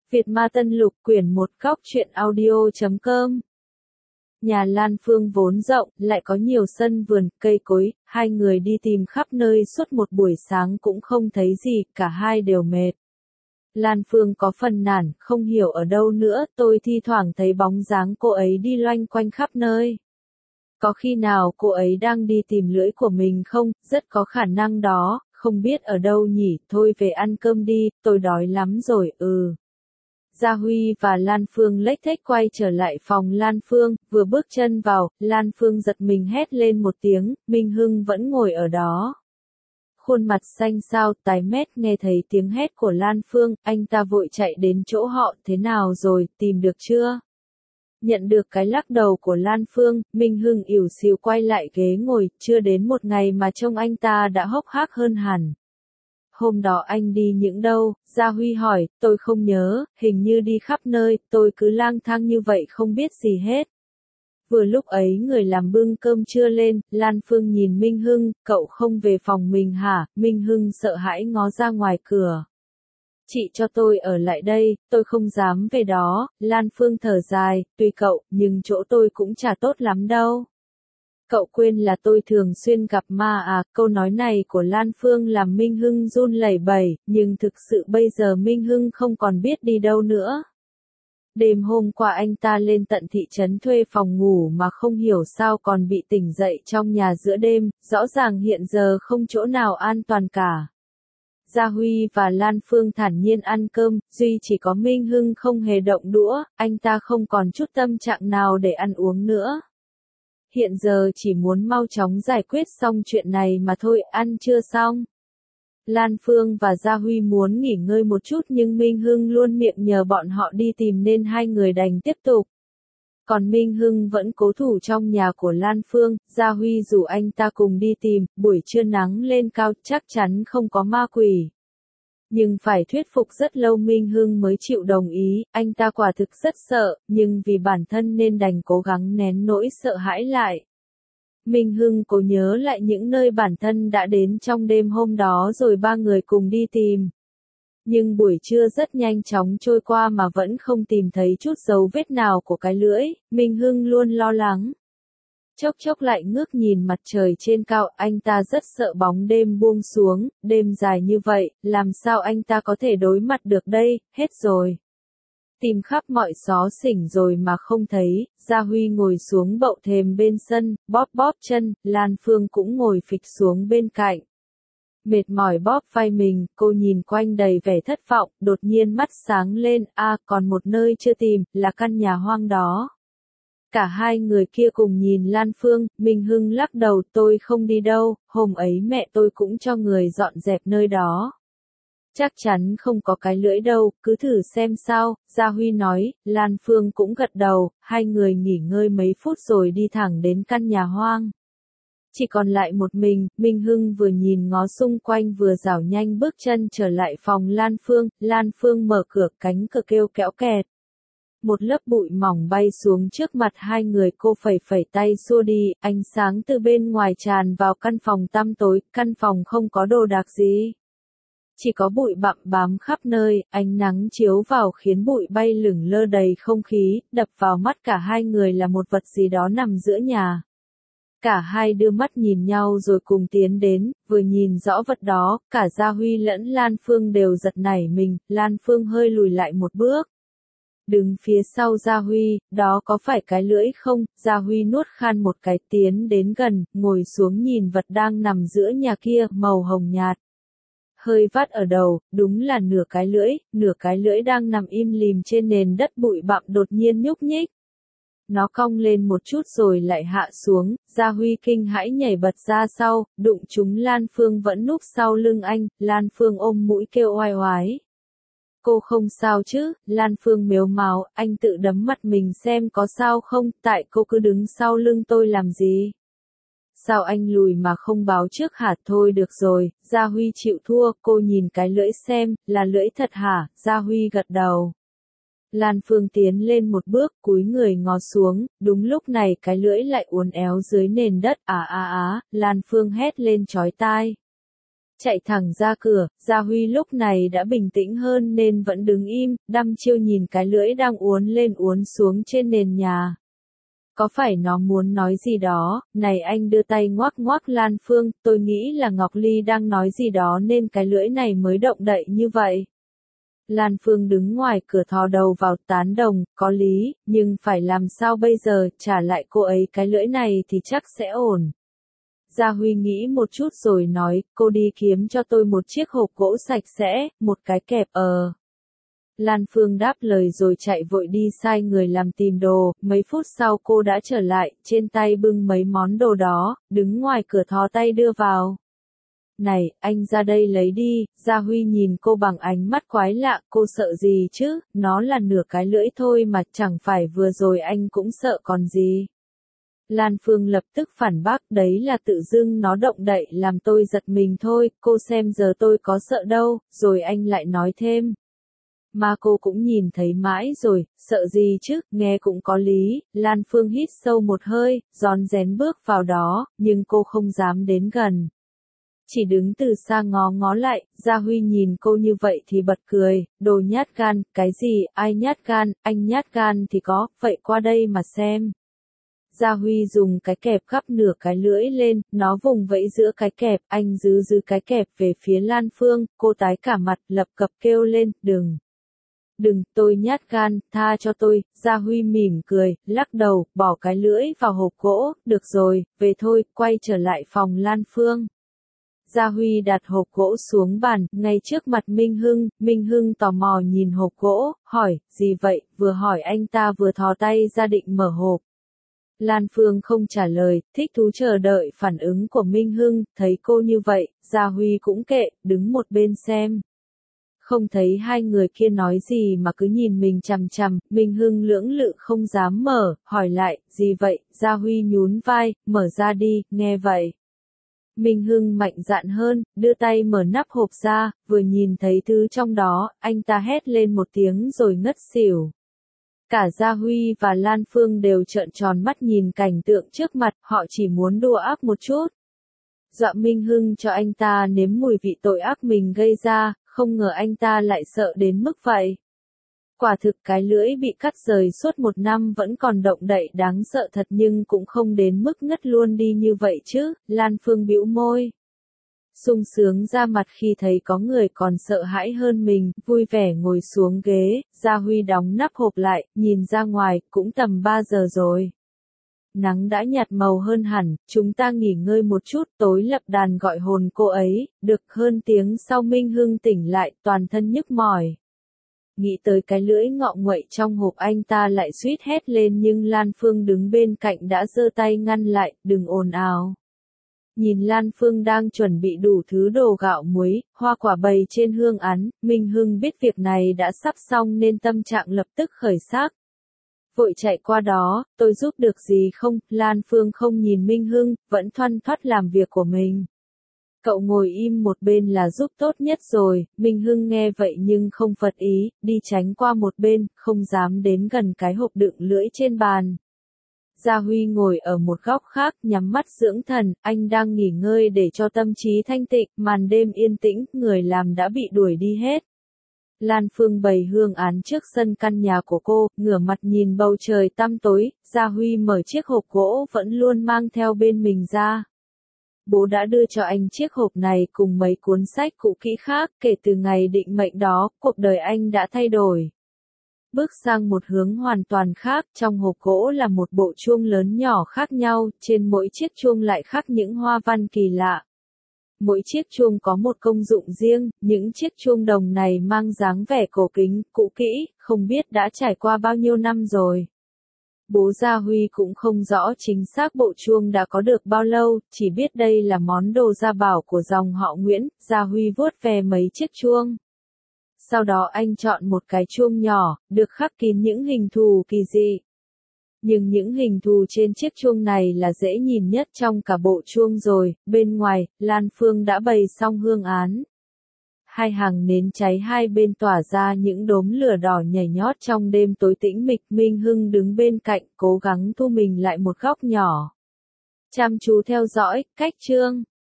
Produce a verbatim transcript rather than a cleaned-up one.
Việt Ma Tân Lục quyển một góc truyện audio chấm com. Nhà Lan Phương vốn rộng, lại có nhiều sân vườn, cây cối, hai người đi tìm khắp nơi suốt một buổi sáng cũng không thấy gì, cả hai đều mệt. Lan Phương có phần nản, không hiểu ở đâu nữa, tôi thi thoảng thấy bóng dáng cô ấy đi loanh quanh khắp nơi. Có khi nào cô ấy đang đi tìm lưỡi của mình không, rất có khả năng đó, không biết ở đâu nhỉ, thôi về ăn cơm đi, tôi đói lắm rồi, ừ. Gia Huy và Lan Phương lếch thếch quay trở lại phòng Lan Phương, vừa bước chân vào, Lan Phương giật mình hét lên một tiếng, Minh Hưng vẫn ngồi ở đó. Khuôn mặt xanh xao, tái mét nghe thấy tiếng hét của Lan Phương, anh ta vội chạy đến chỗ họ, thế nào rồi, tìm được chưa? Nhận được cái lắc đầu của Lan Phương, Minh Hưng ỉu xìu quay lại ghế ngồi, chưa đến một ngày mà trông anh ta đã hốc hác hơn hẳn. Hôm đó anh đi những đâu? Gia Huy hỏi, tôi không nhớ, hình như đi khắp nơi, tôi cứ lang thang như vậy không biết gì hết. Vừa lúc ấy người làm bưng cơm trưa lên, Lan Phương nhìn Minh Hưng, cậu không về phòng mình hả? Minh Hưng sợ hãi ngó ra ngoài cửa. Chị cho tôi ở lại đây, tôi không dám về đó, Lan Phương thở dài, tùy cậu, nhưng chỗ tôi cũng chả tốt lắm đâu. Cậu quên là tôi thường xuyên gặp ma à, câu nói này của Lan Phương làm Minh Hưng run lẩy bẩy, nhưng thực sự bây giờ Minh Hưng không còn biết đi đâu nữa. Đêm hôm qua anh ta lên tận thị trấn thuê phòng ngủ mà không hiểu sao còn bị tỉnh dậy trong nhà giữa đêm, rõ ràng hiện giờ không chỗ nào an toàn cả. Gia Huy và Lan Phương thản nhiên ăn cơm, duy chỉ có Minh Hưng không hề động đũa, anh ta không còn chút tâm trạng nào để ăn uống nữa. Hiện giờ chỉ muốn mau chóng giải quyết xong chuyện này mà thôi, ăn chưa xong. Lan Phương và Gia Huy muốn nghỉ ngơi một chút nhưng Minh Hưng luôn miệng nhờ bọn họ đi tìm nên hai người đành tiếp tục. Còn Minh Hưng vẫn cố thủ trong nhà của Lan Phương, Gia Huy rủ anh ta cùng đi tìm, buổi trưa nắng lên cao chắc chắn không có ma quỷ. Nhưng phải thuyết phục rất lâu Minh Hưng mới chịu đồng ý, anh ta quả thực rất sợ, nhưng vì bản thân nên đành cố gắng nén nỗi sợ hãi lại. Minh Hưng cố nhớ lại những nơi bản thân đã đến trong đêm hôm đó rồi ba người cùng đi tìm. Nhưng buổi trưa rất nhanh chóng trôi qua mà vẫn không tìm thấy chút dấu vết nào của cái lưỡi, Minh Hưng luôn lo lắng. Chốc chốc lại ngước nhìn mặt trời trên cao, anh ta rất sợ bóng đêm buông xuống, đêm dài như vậy, làm sao anh ta có thể đối mặt được đây, hết rồi. Tìm khắp mọi xó xỉnh rồi mà không thấy, Gia Huy ngồi xuống bậu thềm bên sân, bóp bóp chân, Lan Phương cũng ngồi phịch xuống bên cạnh. Mệt mỏi bóp vai mình, cô nhìn quanh đầy vẻ thất vọng, đột nhiên mắt sáng lên, a à, còn một nơi chưa tìm, là căn nhà hoang đó. Cả hai người kia cùng nhìn Lan Phương, Minh Hưng lắc đầu, tôi không đi đâu, hôm ấy mẹ tôi cũng cho người dọn dẹp nơi đó. Chắc chắn không có cái lưỡi đâu, cứ thử xem sao, Gia Huy nói, Lan Phương cũng gật đầu, hai người nghỉ ngơi mấy phút rồi đi thẳng đến căn nhà hoang. Chỉ còn lại một mình, Minh Hưng vừa nhìn ngó xung quanh vừa rảo nhanh bước chân trở lại phòng Lan Phương, Lan Phương mở cửa, cánh cửa kêu kéo kẹt. Một lớp bụi mỏng bay xuống trước mặt hai người, cô phẩy phẩy tay xua đi, ánh sáng từ bên ngoài tràn vào căn phòng tăm tối, căn phòng không có đồ đạc gì. Chỉ có bụi bặm bám khắp nơi, ánh nắng chiếu vào khiến bụi bay lửng lơ đầy không khí, đập vào mắt cả hai người là một vật gì đó nằm giữa nhà. Cả hai đưa mắt nhìn nhau rồi cùng tiến đến, vừa nhìn rõ vật đó, cả Gia Huy lẫn Lan Phương đều giật nảy mình, Lan Phương hơi lùi lại một bước. Đứng phía sau Gia Huy, đó có phải cái lưỡi không? Gia Huy nuốt khan một cái, tiến đến gần, ngồi xuống nhìn vật đang nằm giữa nhà kia, màu hồng nhạt. Hơi vắt ở đầu, đúng là nửa cái lưỡi, nửa cái lưỡi đang nằm im lìm trên nền đất bụi bặm đột nhiên nhúc nhích. Nó cong lên một chút rồi lại hạ xuống, Gia Huy kinh hãi nhảy bật ra sau, đụng trúng Lan Phương vẫn núp sau lưng anh, Lan Phương ôm mũi kêu oai oái. Cô không sao chứ, Lan Phương mếu máo, anh tự đấm mặt mình xem có sao không, tại cô cứ đứng sau lưng tôi làm gì? Sao anh lùi mà không báo trước hả? Thôi được rồi, Gia Huy chịu thua, cô nhìn cái lưỡi xem, là lưỡi thật hả? Gia Huy gật đầu. Lan Phương tiến lên một bước, cúi người ngó xuống, đúng lúc này cái lưỡi lại uốn éo dưới nền đất, à à á, Lan Phương hét lên chói tai. chạy thẳng ra cửa. Gia Huy lúc này đã bình tĩnh hơn nên vẫn đứng im, đăm chiêu nhìn cái lưỡi đang uốn lên uốn xuống trên nền nhà. Có phải nó muốn nói gì đó? Này, anh đưa tay ngoắc ngoắc Lan Phương, tôi nghĩ là Ngọc Ly đang nói gì đó nên cái lưỡi này mới động đậy như vậy. Lan Phương đứng ngoài cửa thò đầu vào, tán đồng, có lý, nhưng phải làm sao bây giờ, trả lại cô ấy cái lưỡi này thì chắc sẽ ổn. Gia Huy nghĩ một chút rồi nói, cô đi kiếm cho tôi một chiếc hộp gỗ sạch sẽ, một cái kẹp. Ờ. Lan Phương đáp lời rồi chạy vội đi sai người làm tìm đồ, mấy phút sau cô đã trở lại, trên tay bưng mấy món đồ đó, đứng ngoài cửa thò tay đưa vào. Này, anh ra đây lấy đi. Gia Huy nhìn cô bằng ánh mắt quái lạ, cô sợ gì chứ, nó là nửa cái lưỡi thôi mà, chẳng phải vừa rồi anh cũng sợ còn gì. Lan Phương lập tức phản bác, đấy là tự dưng nó động đậy làm tôi giật mình thôi, cô xem giờ tôi có sợ đâu. Rồi anh lại nói thêm. Mà cô cũng nhìn thấy mãi rồi, sợ gì chứ, nghe cũng có lý. Lan Phương hít sâu một hơi, rón rén bước vào đó, nhưng cô không dám đến gần. Chỉ đứng từ xa ngó ngó lại. Gia Huy nhìn cô như vậy thì bật cười, đồ nhát gan. Cái gì, ai nhát gan, anh nhát gan thì có, vậy qua đây mà xem. Gia Huy dùng cái kẹp gắp nửa cái lưỡi lên, nó vùng vẫy giữa cái kẹp, anh giữ giữ cái kẹp về phía Lan Phương, cô tái cả mặt, lập cập kêu lên, đừng. Đừng, tôi nhát gan, tha cho tôi. Gia Huy mỉm cười, lắc đầu, bỏ cái lưỡi vào hộp gỗ, được rồi, về thôi, quay trở lại phòng Lan Phương. Gia Huy đặt hộp gỗ xuống bàn, ngay trước mặt Minh Hưng. Minh Hưng tò mò nhìn hộp gỗ, hỏi, gì vậy, vừa hỏi anh ta vừa thò tay ra định mở hộp. Lan Phương không trả lời, thích thú chờ đợi phản ứng của Minh Hưng, thấy cô như vậy, Gia Huy cũng kệ, đứng một bên xem. Không thấy hai người kia nói gì mà cứ nhìn mình chằm chằm, Minh Hưng lưỡng lự không dám mở, hỏi lại, gì vậy, Gia Huy nhún vai, mở ra đi, nghe vậy. Minh Hưng mạnh dạn hơn, đưa tay mở nắp hộp ra, vừa nhìn thấy thứ trong đó, anh ta hét lên một tiếng rồi ngất xỉu. Cả Gia Huy và Lan Phương đều trợn tròn mắt nhìn cảnh tượng trước mặt, họ chỉ muốn đùa ác một chút. Dọa Minh Hưng cho anh ta nếm mùi vị tội ác mình gây ra, không ngờ anh ta lại sợ đến mức vậy. Quả thực cái lưỡi bị cắt rời suốt một năm vẫn còn động đậy đáng sợ thật nhưng cũng không đến mức ngất luôn đi như vậy chứ. Lan Phương bĩu môi. Sung sướng ra mặt khi thấy có người còn sợ hãi hơn mình, vui vẻ ngồi xuống ghế. Gia Huy đóng nắp hộp lại, nhìn ra ngoài, cũng tầm ba giờ rồi. Nắng đã nhạt màu hơn hẳn, chúng ta nghỉ ngơi một chút, tối lập đàn gọi hồn cô ấy. Được hơn tiếng sau Minh Hưng tỉnh lại, toàn thân nhức mỏi. Nghĩ tới cái lưỡi ngọ nguậy trong hộp anh ta lại suýt hét lên nhưng Lan Phương đứng bên cạnh đã giơ tay ngăn lại, đừng ồn ào. Nhìn Lan Phương đang chuẩn bị đủ thứ đồ gạo muối, hoa quả bày trên hương án, Minh Hưng biết việc này đã sắp xong nên tâm trạng lập tức khởi sắc. Vội chạy qua đó, tôi giúp được gì không? Lan Phương không nhìn Minh Hưng, vẫn thoăn thoắt làm việc của mình. Cậu ngồi im một bên là giúp tốt nhất rồi. Minh Hưng nghe vậy nhưng không phật ý, đi tránh qua một bên, không dám đến gần cái hộp đựng lưỡi trên bàn. Gia Huy ngồi ở một góc khác, nhắm mắt dưỡng thần, anh đang nghỉ ngơi để cho tâm trí thanh tịnh, màn đêm yên tĩnh, người làm đã bị đuổi đi hết. Lan Phương bày hương án trước sân căn nhà của cô, ngửa mặt nhìn bầu trời tăm tối. Gia Huy mở chiếc hộp gỗ vẫn luôn mang theo bên mình ra. Bố đã đưa cho anh chiếc hộp này cùng mấy cuốn sách cũ kỹ khác, kể từ ngày định mệnh đó, cuộc đời anh đã thay đổi. Bước sang một hướng hoàn toàn khác, trong hộp gỗ là một bộ chuông lớn nhỏ khác nhau, trên mỗi chiếc chuông lại khắc những hoa văn kỳ lạ. Mỗi chiếc chuông có một công dụng riêng, những chiếc chuông đồng này mang dáng vẻ cổ kính, cũ kỹ, không biết đã trải qua bao nhiêu năm rồi. Bố Gia Huy cũng không rõ chính xác bộ chuông đã có được bao lâu, chỉ biết đây là món đồ gia bảo của dòng họ Nguyễn. Gia Huy vuốt về mấy chiếc chuông. Sau đó anh chọn một cái chuông nhỏ, được khắc kín những hình thù kỳ dị. Nhưng những hình thù trên chiếc chuông này là dễ nhìn nhất trong cả bộ chuông rồi. Bên ngoài, Lan Phương đã bày xong hương án. Hai hàng nến cháy hai bên tỏa ra những đốm lửa đỏ nhảy nhót trong đêm tối tĩnh mịch. Minh Hưng đứng bên cạnh, cố gắng thu mình lại một góc nhỏ. Chăm chú theo dõi, cách chương.